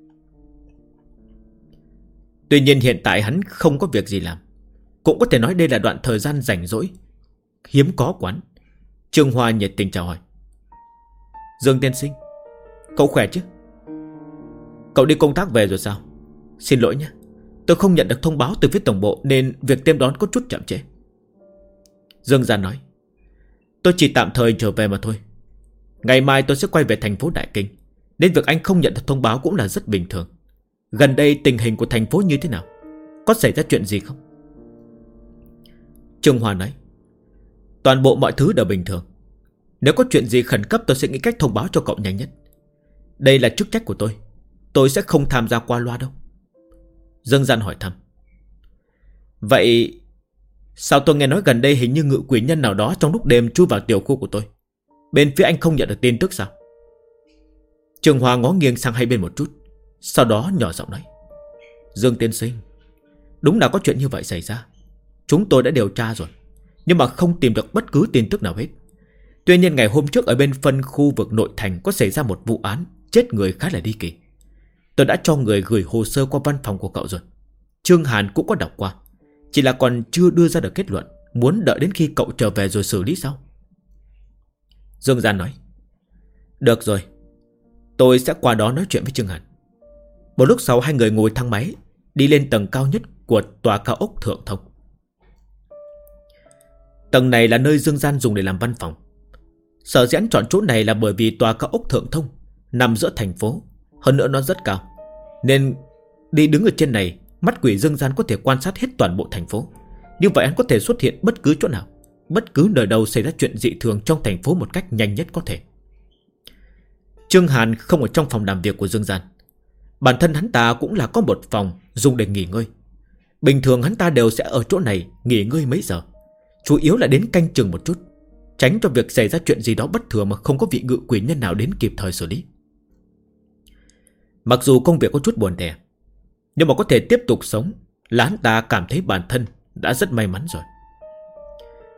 S1: Tuy nhiên hiện tại hắn không có việc gì làm, cũng có thể nói đây là đoạn thời gian rảnh rỗi hiếm có quán. Trương Hoa nhiệt tình chào hỏi. Dương tiên sinh, cậu khỏe chứ? Cậu đi công tác về rồi sao? Xin lỗi nhé, tôi không nhận được thông báo từ phía tổng bộ nên việc tiêm đón có chút chậm trễ. Dương Gian nói. Tôi chỉ tạm thời trở về mà thôi. Ngày mai tôi sẽ quay về thành phố Đại Kinh, nên việc anh không nhận được thông báo cũng là rất bình thường. Gần đây tình hình của thành phố như thế nào? Có xảy ra chuyện gì không? Trương Hoa nói. Toàn bộ mọi thứ đều bình thường. Nếu có chuyện gì khẩn cấp tôi sẽ nghĩ cách thông báo cho cậu nhanh nhất. Đây là chức trách của tôi. Tôi sẽ không tham gia qua loa đâu. Dương Gian hỏi thăm. Vậy sao tôi nghe nói gần đây hình như ngự quỷ nhân nào đó trong lúc đêm chui vào tiểu khu của tôi? Bên phía anh không nhận được tin tức sao? Trương Hoa ngó nghiêng sang hai bên một chút, sau đó nhỏ giọng nói. Dương tiên sinh, đúng là có chuyện như vậy xảy ra. Chúng tôi đã điều tra rồi, nhưng mà không tìm được bất cứ tin tức nào hết. Tuy nhiên ngày hôm trước ở bên phân khu vực nội thành có xảy ra một vụ án chết người khá là ly kỳ. Tôi đã cho người gửi hồ sơ qua văn phòng của cậu rồi. Trương Hàn cũng có đọc qua, chỉ là còn chưa đưa ra được kết luận, muốn đợi đến khi cậu trở về rồi xử lý sau. Dương Gian nói. Được rồi, tôi sẽ qua đó nói chuyện với Trương Hàn. Một lúc sau hai người ngồi thang máy đi lên tầng cao nhất của tòa cao ốc Thượng Thông. Tầng này là nơi Dương Gian dùng để làm văn phòng. Sở dĩ chọn chỗ này là bởi vì tòa cao ốc Thượng Thông nằm giữa thành phố, hơn nữa nó rất cao, nên đi đứng ở trên này, mắt quỷ Dương Gian có thể quan sát hết toàn bộ thành phố. Như vậy hắn có thể xuất hiện bất cứ chỗ nào, bất cứ nơi đâu xảy ra chuyện dị thường trong thành phố một cách nhanh nhất có thể. Trương Hàn không ở trong phòng làm việc của Dương Gian. Bản thân hắn ta cũng là có một phòng dùng để nghỉ ngơi. Bình thường hắn ta đều sẽ ở chỗ này nghỉ ngơi mấy giờ, chủ yếu là đến canh chừng một chút, tránh cho việc xảy ra chuyện gì đó bất thường mà không có vị ngự quỷ nhân nào đến kịp thời xử lý. Mặc dù công việc có chút buồn tẻ, nhưng mà có thể tiếp tục sống là hắn ta cảm thấy bản thân đã rất may mắn rồi.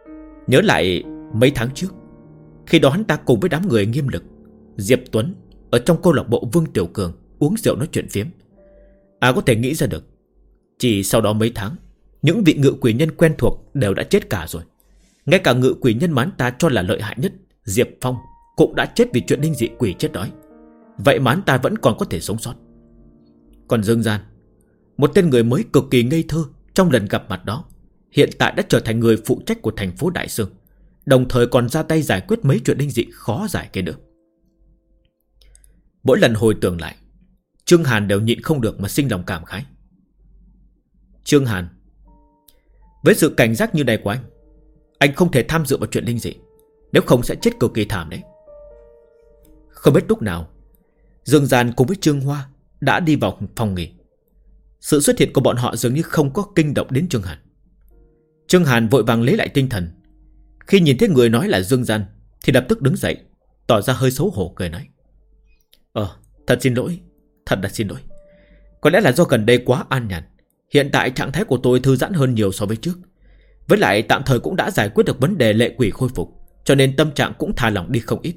S1: Nhớ lại mấy tháng trước, khi đó hắn ta cùng với đám người Nghiêm Lực, Diệp Tuấn, ở trong câu lạc bộ Vương Tiểu Cường uống rượu nói chuyện phiếm. Ai có thể nghĩ ra được, chỉ sau đó mấy tháng, những vị ngự quỷ nhân quen thuộc đều đã chết cả rồi. Ngay cả ngự quỷ nhân mà hắn ta cho là lợi hại nhất, Diệp Phong, cũng đã chết vì chuyện linh dị quỷ chết đói. Vậy mà hắn ta vẫn còn có thể sống sót. Còn Dương Gian, một tên người mới cực kỳ ngây thơ trong lần gặp mặt đó, hiện tại đã trở thành người phụ trách của thành phố Đại Sương, đồng thời còn ra tay giải quyết mấy chuyện linh dị khó giải kia nữa. Mỗi lần hồi tưởng lại, Trương Hàn đều nhịn không được mà sinh lòng cảm khái. Trương Hàn, với sự cảnh giác như này của anh không thể tham dự vào chuyện linh dị, nếu không sẽ chết cực kỳ thảm đấy. Không biết lúc nào, Dương Gian cùng với Trương Hoa đã đi vào phòng nghỉ. Sự xuất hiện của bọn họ dường như không có kinh động đến Trương Hàn. Trương Hàn vội vàng lấy lại tinh thần. Khi nhìn thấy người nói là Dương Gian thì lập tức đứng dậy, tỏ ra hơi xấu hổ cười nói: Thật xin lỗi, thật là xin lỗi. Có lẽ là do gần đây quá an nhàn, hiện tại trạng thái của tôi thư giãn hơn nhiều so với trước. Với lại tạm thời cũng đã giải quyết được vấn đề lệ quỷ khôi phục, cho nên tâm trạng cũng thả lỏng đi không ít.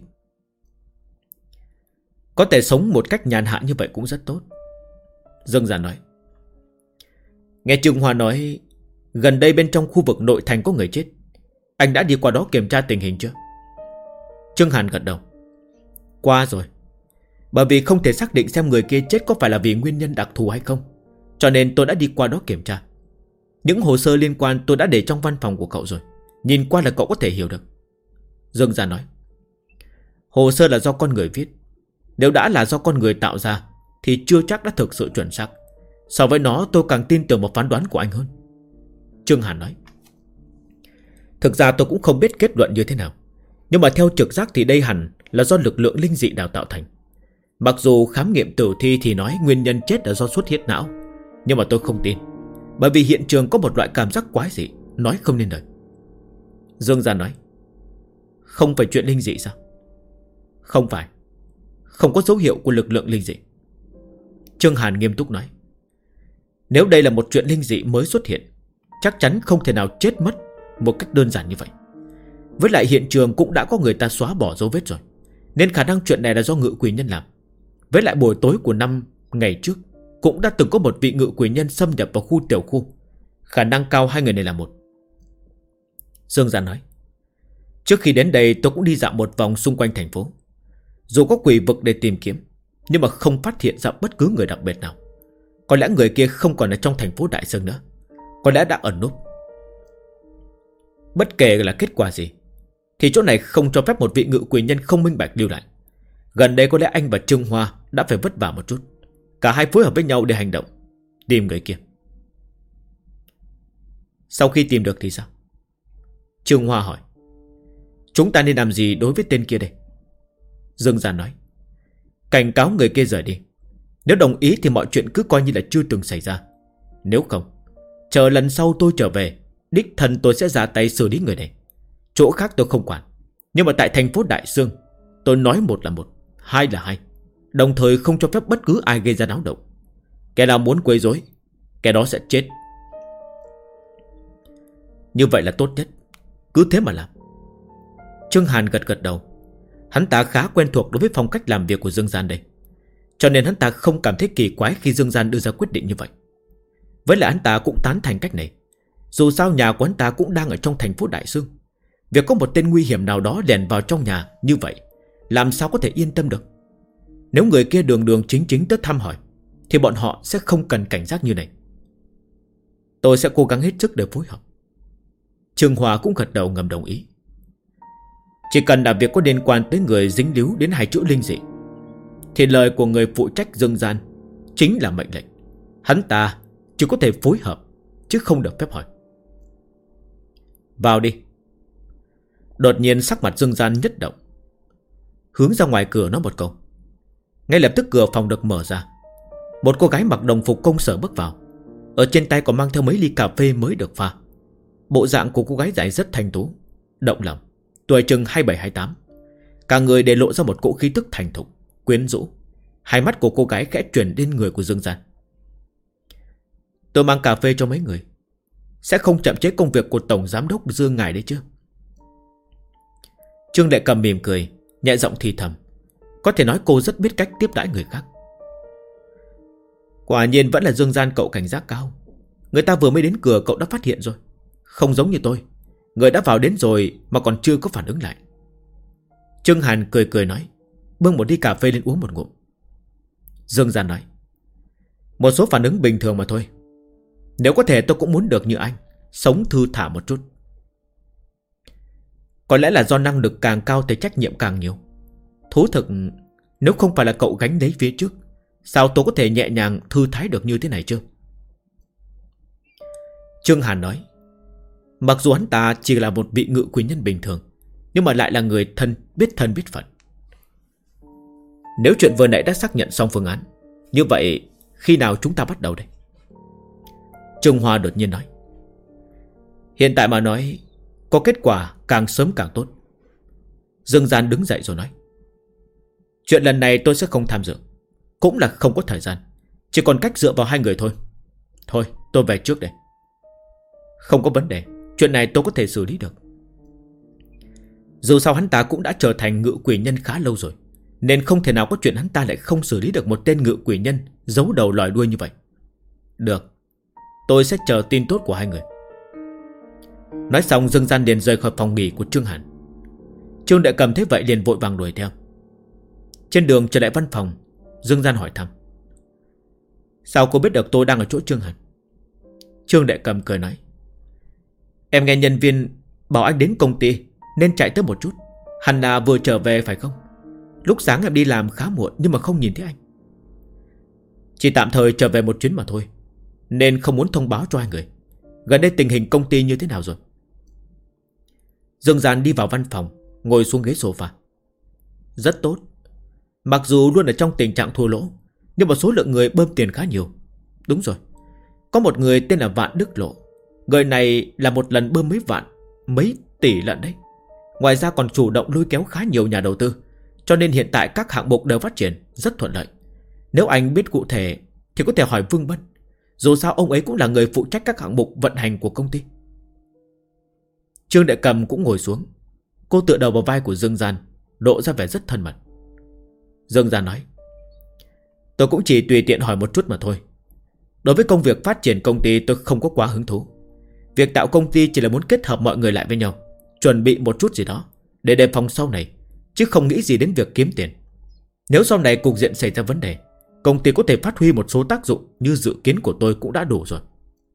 S1: Có thể sống một cách nhàn hạ như vậy cũng rất tốt, Dương Gian nói. Nghe Trương Hoa nói gần đây bên trong khu vực nội thành có người chết, anh đã đi qua đó kiểm tra tình hình chưa? Trương Hàn gật đầu. Qua rồi. Bởi vì không thể xác định xem người kia chết có phải là vì nguyên nhân đặc thù hay không, cho nên tôi đã đi qua đó kiểm tra. Những hồ sơ liên quan tôi đã để trong văn phòng của cậu rồi, nhìn qua là cậu có thể hiểu được. Dương Gia nói. Hồ sơ là do con người viết, nếu đã là do con người tạo ra thì chưa chắc đã thực sự chuẩn xác. So với nó tôi càng tin tưởng vào phán đoán của anh hơn. Trương Hàn nói. Thực ra tôi cũng không biết kết luận như thế nào, nhưng mà theo trực giác thì đây hẳn là do lực lượng linh dị đào tạo thành. Mặc dù khám nghiệm tử thi thì nói nguyên nhân chết là do xuất huyết não, nhưng mà tôi không tin, bởi vì hiện trường có một loại cảm giác quái dị, nói không nên lời. Dương Gia nói. Không phải chuyện linh dị sao? Không phải, không có dấu hiệu của lực lượng linh dị. Trương Hàn nghiêm túc nói. Nếu đây là một chuyện linh dị mới xuất hiện, chắc chắn không thể nào chết mất một cách đơn giản như vậy. Với lại hiện trường cũng đã có người ta xóa bỏ dấu vết rồi, nên khả năng chuyện này là do ngự quỷ nhân làm. Với lại buổi tối của 5 ngày trước cũng đã từng có một vị ngự quỷ nhân xâm nhập vào khu tiểu khu. Khả năng cao hai người này là một. Dương Gia nói. Trước khi đến đây tôi cũng đi dạo một vòng xung quanh thành phố. Dù có quỷ vực để tìm kiếm, nhưng mà không phát hiện ra bất cứ người đặc biệt nào. Có lẽ người kia không còn ở trong thành phố Đại Sơn nữa, có lẽ đã ẩn núp. Bất kể là kết quả gì thì chỗ này không cho phép một vị ngự quỷ nhân không minh bạch lưu lại. Gần đây có lẽ anh và Trương Hoa đã phải vất vả một chút, cả hai phối hợp với nhau để hành động tìm người kia. Sau khi tìm được thì sao? Trương Hoa hỏi. Chúng ta nên làm gì đối với tên kia đây? Dương Gia nói. Cảnh cáo người kia rời đi. Nếu đồng ý thì mọi chuyện cứ coi như là chưa từng xảy ra. Nếu không, chờ lần sau tôi trở về, đích thân tôi sẽ ra tay xử lý người này. Chỗ khác tôi không quản, nhưng mà tại thành phố Đại Sương, tôi nói một là một, hai là hai, đồng thời không cho phép bất cứ ai gây ra náo động. Kẻ nào muốn quấy rối, kẻ đó sẽ chết. Như vậy là tốt nhất, cứ thế mà làm. Trương Hàn gật gật đầu. Hắn ta khá quen thuộc đối với phong cách làm việc của Dương Gian đây, cho nên hắn ta không cảm thấy kỳ quái khi Dương Gian đưa ra quyết định như vậy. Với lại hắn ta cũng tán thành cách này. Dù sao nhà của hắn ta cũng đang ở trong thành phố Đại Sương, việc có một tên nguy hiểm nào đó lẻn vào trong nhà như vậy, làm sao có thể yên tâm được. Nếu người kia đường đường chính chính tới thăm hỏi thì bọn họ sẽ không cần cảnh giác như này. Tôi sẽ cố gắng hết sức để phối hợp. Trương Hòa cũng gật đầu ngầm đồng ý. Chỉ cần là việc có liên quan tới người dính líu đến hai chữ linh dị thì lời của người phụ trách Dương Gian chính là mệnh lệnh. Hắn ta chỉ có thể phối hợp chứ không được phép hỏi. Vào đi. Đột nhiên sắc mặt Dương Gian nhất động, hướng ra ngoài cửa nói một câu. Ngay lập tức cửa phòng được mở ra. Một cô gái mặc đồng phục công sở bước vào, ở trên tay còn mang theo mấy ly cà phê mới được pha. Bộ dạng của cô gái dài rất thanh tú, động lòng, tuổi chừng 27-28. Cả người để lộ ra một cỗ khí tức thành thục, quyến rũ. Hai mắt của cô gái khẽ chuyển đến người của Dương Gian. Tôi mang cà phê cho mấy người, sẽ không chậm trễ công việc của Tổng Giám đốc Dương ngài đấy chứ? Trương Đại Cầm mỉm cười, nhẹ giọng thì thầm. Có thể nói cô rất biết cách tiếp đãi người khác. Quả nhiên vẫn là Dương Gian cậu cảnh giác cao. Người ta vừa mới đến cửa cậu đã phát hiện rồi. Không giống như tôi, người đã vào đến rồi mà còn chưa có phản ứng lại. Trương Hàn cười cười nói, bưng một ly cà phê lên uống một ngụm. Dương Gian nói, một số phản ứng bình thường mà thôi. Nếu có thể tôi cũng muốn được như anh, sống thư thả một chút. Có lẽ là do năng lực càng cao thì trách nhiệm càng nhiều. Thú thực, nếu không phải là cậu gánh lấy phía trước, sao tôi có thể nhẹ nhàng thư thái được như thế này chứ? Trương Hàn nói, mặc dù hắn ta chỉ là một vị ngự quyền nhân bình thường, nhưng mà lại là người thân biết phận. Nếu chuyện vừa nãy đã xác nhận xong phương án, như vậy khi nào chúng ta bắt đầu đây? Trung Hoa đột nhiên nói, hiện tại mà nói, có kết quả càng sớm càng tốt. Dương Gian đứng dậy rồi nói, chuyện lần này tôi sẽ không tham dự, cũng là không có thời gian, chỉ còn cách dựa vào hai người thôi. Thôi tôi về trước đây. Không có vấn đề, chuyện này tôi có thể xử lý được. Dù sao hắn ta cũng đã trở thành ngự quỷ nhân khá lâu rồi, nên không thể nào có chuyện hắn ta lại không xử lý được một tên ngự quỷ nhân giấu đầu lòi đuôi như vậy. Được, tôi sẽ chờ tin tốt của hai người. Nói xong Dương Gian liền rời khỏi phòng nghỉ của Trương Hàn. Trương Đại Cầm thấy vậy liền vội vàng đuổi theo. Trên đường trở lại văn phòng, Dương Gian hỏi thăm, sao cô biết được tôi đang ở chỗ Trương Hàn? Trương Đại Cầm cười nói, em nghe nhân viên bảo anh đến công ty nên chạy tới một chút. Hẳn là vừa trở về phải không? Lúc sáng em đi làm khá muộn nhưng mà không nhìn thấy anh. Chỉ tạm thời trở về một chuyến mà thôi, nên không muốn thông báo cho hai người. Gần đây tình hình công ty như thế nào rồi? Dương Gian đi vào văn phòng, ngồi xuống ghế sofa. Rất tốt. Mặc dù luôn ở trong tình trạng thua lỗ, nhưng mà số lượng người bơm tiền khá nhiều. Đúng rồi, có một người tên là Vạn Đức Lộ. Người này là một lần bơm mấy tỷ lận đấy. Ngoài ra còn chủ động lôi kéo khá nhiều nhà đầu tư, cho nên hiện tại các hạng mục đều phát triển rất thuận lợi. Nếu anh biết cụ thể thì có thể hỏi Vương Bân. Dù sao ông ấy cũng là người phụ trách các hạng mục vận hành của công ty. Trương Đại Cầm cũng ngồi xuống. Cô tựa đầu vào vai của Dương Gian, lộ ra vẻ rất thân mật. Dương Gian nói, tôi cũng chỉ tùy tiện hỏi một chút mà thôi. Đối với công việc phát triển công ty tôi không có quá hứng thú. Việc tạo công ty chỉ là muốn kết hợp mọi người lại với nhau, chuẩn bị một chút gì đó để đề phòng sau này, chứ không nghĩ gì đến việc kiếm tiền. Nếu sau này cục diện xảy ra vấn đề, công ty có thể phát huy một số tác dụng như dự kiến của tôi cũng đã đủ rồi.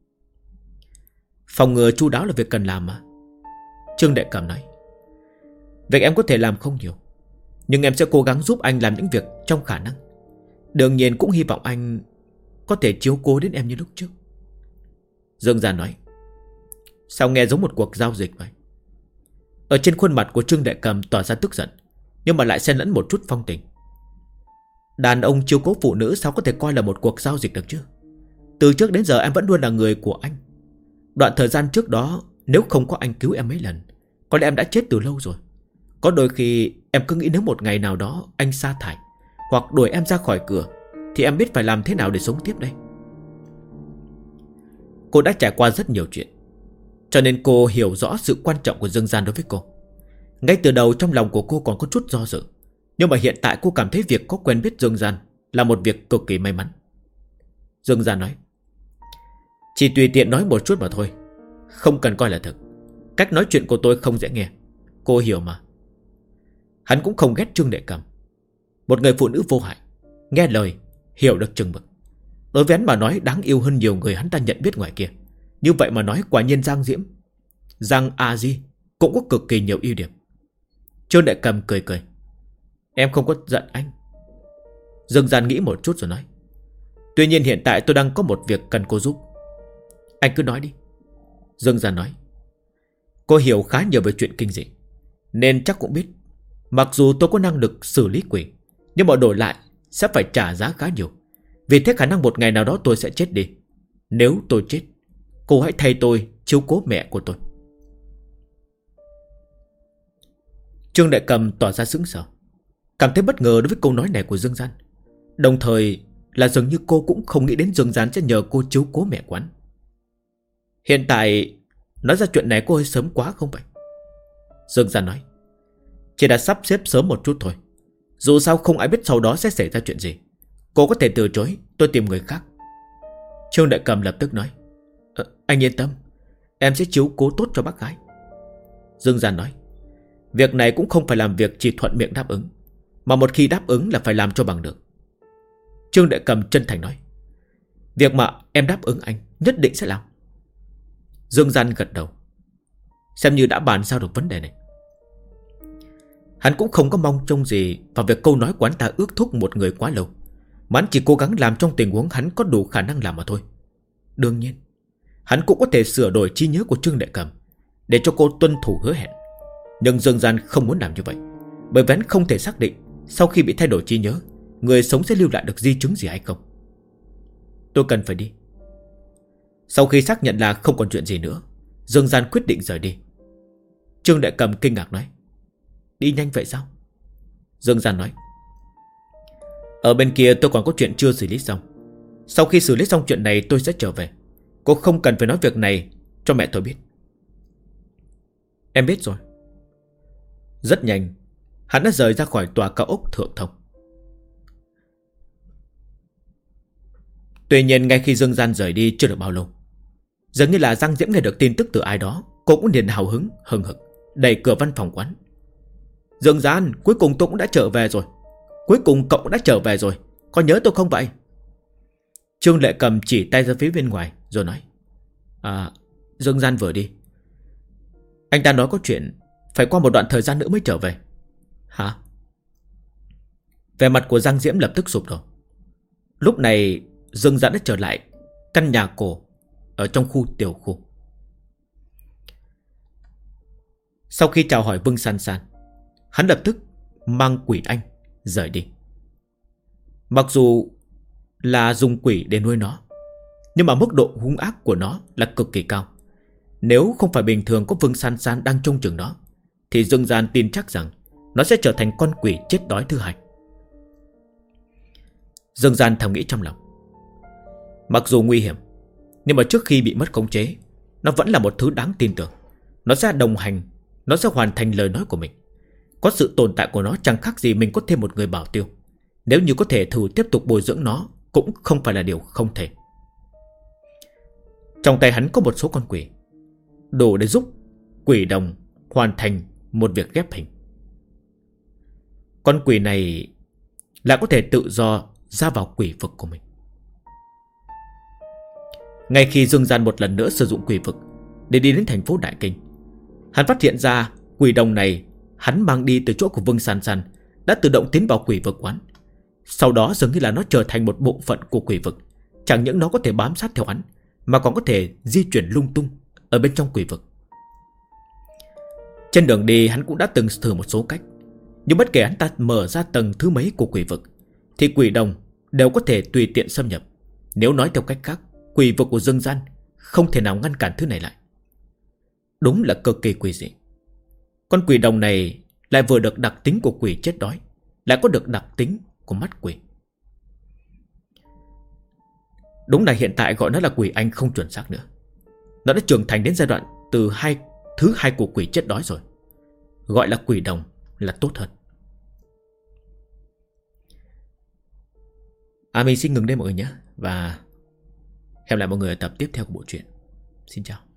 S1: Phòng ngừa chu đáo là việc cần làm mà. Trương Đại Cầm nói, việc em có thể làm không nhiều, nhưng em sẽ cố gắng giúp anh làm những việc trong khả năng. Đương nhiên cũng hy vọng anh có thể chiếu cố đến em như lúc trước. Dương Gian nói, sao nghe giống một cuộc giao dịch vậy? Ở trên khuôn mặt của Trương Đại Cầm tỏ ra tức giận, nhưng mà lại xen lẫn một chút phong tình. Đàn ông chiếu cố phụ nữ sao có thể coi là một cuộc giao dịch được chứ? Từ trước đến giờ em vẫn luôn là người của anh. Đoạn thời gian trước đó, nếu không có anh cứu em mấy lần, có lẽ em đã chết từ lâu rồi. Có đôi khi em cứ nghĩ nếu một ngày nào đó anh sa thải hoặc đuổi em ra khỏi cửa, thì em biết phải làm thế nào để sống tiếp đây. Cô đã trải qua rất nhiều chuyện, cho nên cô hiểu rõ sự quan trọng của Dương Gian đối với cô. Ngay từ đầu trong lòng của cô còn có chút do dự, nhưng mà hiện tại cô cảm thấy việc có quen biết Dương Gian là một việc cực kỳ may mắn. Dương Gian nói, chỉ tùy tiện nói một chút mà thôi, không cần coi là thật. Cách nói chuyện của tôi không dễ nghe, cô hiểu mà. Hắn cũng không ghét Trương Đại Cầm, một người phụ nữ vô hại, nghe lời, hiểu được chừng mực. Đối với hắn mà nói đáng yêu hơn nhiều người hắn ta nhận biết ngoài kia. Như vậy mà nói quả nhiên Giang A Di cũng có cực kỳ nhiều ưu điểm. Trương Đại Cầm cười cười, em không có giận anh. Dương Gian nghĩ một chút rồi nói, tuy nhiên hiện tại tôi đang có một việc cần cô giúp. Anh cứ nói đi. Dương Gian nói, cô hiểu khá nhiều về chuyện kinh dị, nên chắc cũng biết, mặc dù tôi có năng lực xử lý quỷ, nhưng mà đổi lại sẽ phải trả giá khá nhiều. Vì thế khả năng một ngày nào đó tôi sẽ chết đi. Nếu tôi chết, cô hãy thay tôi chiếu cố mẹ của tôi. Trương Đại Cầm tỏ ra sững sờ, cảm thấy bất ngờ đối với câu nói này của Dương Gian. Đồng thời là dường như cô cũng không nghĩ đến Dương Gian sẽ nhờ cô chiếu cố mẹ quán. Hiện tại nói ra chuyện này cô hơi sớm quá không vậy? Dương Gian nói, chỉ đã sắp xếp sớm một chút thôi. Dù sao không ai biết sau đó sẽ xảy ra chuyện gì. Cô có thể từ chối, tôi tìm người khác. Trương Đại Cầm lập tức nói, anh yên tâm, em sẽ chiếu cố tốt cho bác gái. Dương Gian nói, việc này cũng không phải làm việc chỉ thuận miệng đáp ứng, mà một khi đáp ứng là phải làm cho bằng được. Trương Đại Cầm chân thành nói, việc mà em đáp ứng anh nhất định sẽ làm. Dương Gian gật đầu, xem như đã bàn giao được vấn đề này. Hắn cũng không có mong trông gì vào việc câu nói của hắn ta ước thúc một người quá lâu, mà hắn chỉ cố gắng làm trong tình huống hắn có đủ khả năng làm mà thôi. Đương nhiên hắn cũng có thể sửa đổi trí nhớ của Trương Đại Cầm để cho cô tuân thủ hứa hẹn. Nhưng Dương Gian không muốn làm như vậy, bởi vì hắn không thể xác định sau khi bị thay đổi trí nhớ, người sống sẽ lưu lại được di chứng gì hay không. Tôi cần phải đi. Sau khi xác nhận là không còn chuyện gì nữa, Dương Gian quyết định rời đi. Trương Đại Cầm kinh ngạc nói, đi nhanh vậy sao? Dương Gian nói, ở bên kia tôi còn có chuyện chưa xử lý xong. Sau khi xử lý xong chuyện này tôi sẽ trở về. Cô không cần phải nói việc này cho mẹ tôi biết. Em biết rồi. Rất nhanh hắn đã rời ra khỏi tòa cao ốc Thượng Thông. Tuy nhiên ngay khi Dương Gian rời đi chưa được bao lâu, dường như là Giang Diễm nghe được tin tức từ ai đó, cô cũng liền hào hứng hừng hực đẩy cửa văn phòng quán. Dương Gian, cuối cùng tôi cũng đã trở về rồi. Cuối cùng cậu cũng đã trở về rồi. Có nhớ tôi không vậy? Trương Lệ Cầm chỉ tay ra phía bên ngoài rồi nói, Dương Gian vừa đi. Anh ta nói có chuyện phải qua một đoạn thời gian nữa mới trở về. Hả? Vẻ mặt của Giang Diễm lập tức sụp đổ. Lúc này Dương Gian đã trở lại căn nhà cổ ở trong khu tiểu khu. Sau khi chào hỏi Vương San San, hắn lập tức mang quỷ anh rời đi. Mặc dù là dùng quỷ để nuôi nó, nhưng mà mức độ hung ác của nó là cực kỳ cao. Nếu không phải bình thường có Vương San San đang trông chừng nó, thì Dương Gian tin chắc rằng nó sẽ trở thành con quỷ chết đói thứ hai. Dương Gian thầm nghĩ trong lòng, mặc dù nguy hiểm, nhưng mà trước khi bị mất khống chế, nó vẫn là một thứ đáng tin tưởng. Nó sẽ đồng hành, nó sẽ hoàn thành lời nói của mình. Có sự tồn tại của nó chẳng khác gì mình có thêm một người bảo tiêu. Nếu như có thể thử tiếp tục bồi dưỡng nó, cũng không phải là điều không thể. Trong tay hắn có một số con quỷ, đủ để giúp quỷ đồng hoàn thành một việc ghép hình. Con quỷ này lại có thể tự do ra vào quỷ vực của mình. Ngay khi Dương Gian một lần nữa sử dụng quỷ vực để đi đến thành phố Đại Kinh, hắn phát hiện ra quỷ đồng này hắn mang đi từ chỗ của Vương San San đã tự động tiến vào quỷ vực quán. Sau đó dường như là nó trở thành một bộ phận của quỷ vực. Chẳng những nó có thể bám sát theo hắn, mà còn có thể di chuyển lung tung ở bên trong quỷ vực. Trên đường đi hắn cũng đã từng thử một số cách, nhưng bất kể hắn ta mở ra tầng thứ mấy của quỷ vực, thì quỷ đồng đều có thể tùy tiện xâm nhập. Nếu nói theo cách khác, quỷ vực của Dương Gian không thể nào ngăn cản thứ này lại. Đúng là cực kỳ quỷ dị. Con quỷ đồng này lại vừa được đặc tính của quỷ chết đói, lại có được đặc tính của mắt quỷ. Đúng là hiện tại gọi nó là quỷ anh không chuẩn xác nữa. Nó đã trưởng thành đến giai đoạn thứ hai của quỷ chết đói rồi. Gọi là quỷ đồng là tốt hơn. Mình xin ngừng đây mọi người nhé. Và hẹn lại mọi người ở tập tiếp theo của bộ truyện. Xin chào.